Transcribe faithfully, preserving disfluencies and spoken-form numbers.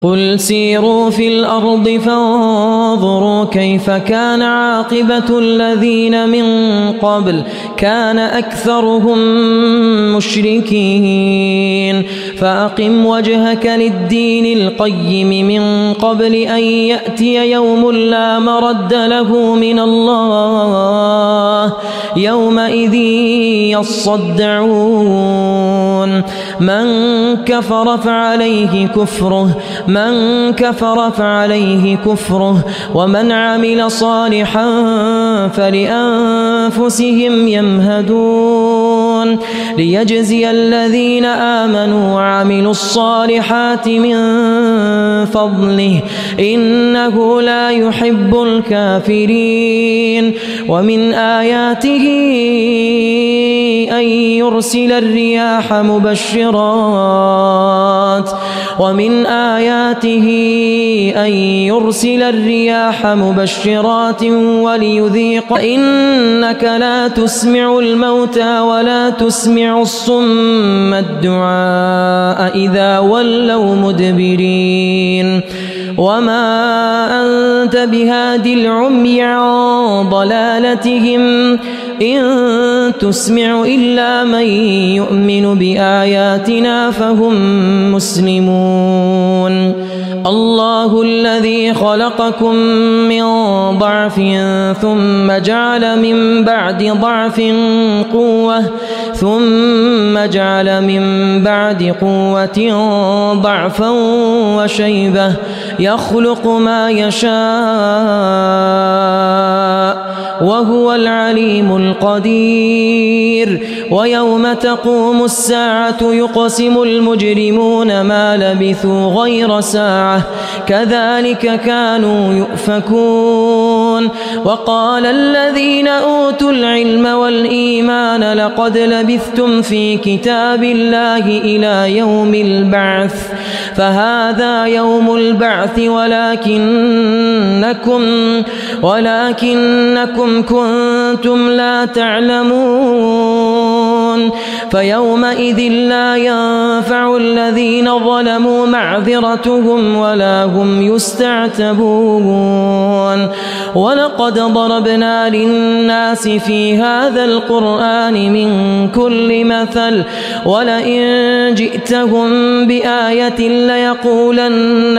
قل سيروا في الأرض فانظروا كيف كان عاقبة الذين من قبل كان أكثرهم مشركين فأقم وجهك للدين القيم من قبل أن يأتي يوم لا مرد له من الله يومئذ يصدعون من كفر فعليه كفره من كفر فعليه كفره ومن عمل صالحا فلأنفسهم يمهدون ليجزي الذين آمنوا وعملوا الصالحات من فضله إنه لا يحب الكافرين ومن آياته أن يرسل الرياح مبشرات ومن آياته أن يرسل الرياح مبشرات وليذيق إنك لا تسمع الموتى ولا تسمع الصم الدعاء إذا ولوا مدبرين وما أنت بهاد العمي عن ضلالتهم إن تسمع إلا من يؤمن بآياتنا فهم مسلمون الله الذي خلقكم من ضعف ثم جعل من بعد ضعف قوة ثم جعل من بعد قوة ضعفا وشيبة يخلق ما يشاء وهو العليم القدير ويوم تقوم الساعة يقسم المجرمون ما لبثوا غير ساعة كذلك كانوا يؤفكون وقال الذين أوتوا العلم والإيمان لقد لبثتم في كتاب الله إلى يوم البعث فهذا يوم البعث ولكنكم ولكنكم كنتم لا تعلمون فيومئذ لا ينفع الذين ظلموا معذرتهم ولا هم يستعتبون ولقد ضربنا للناس في هذا القرآن من كل مثل ولئن جئتهم بآية ليقولن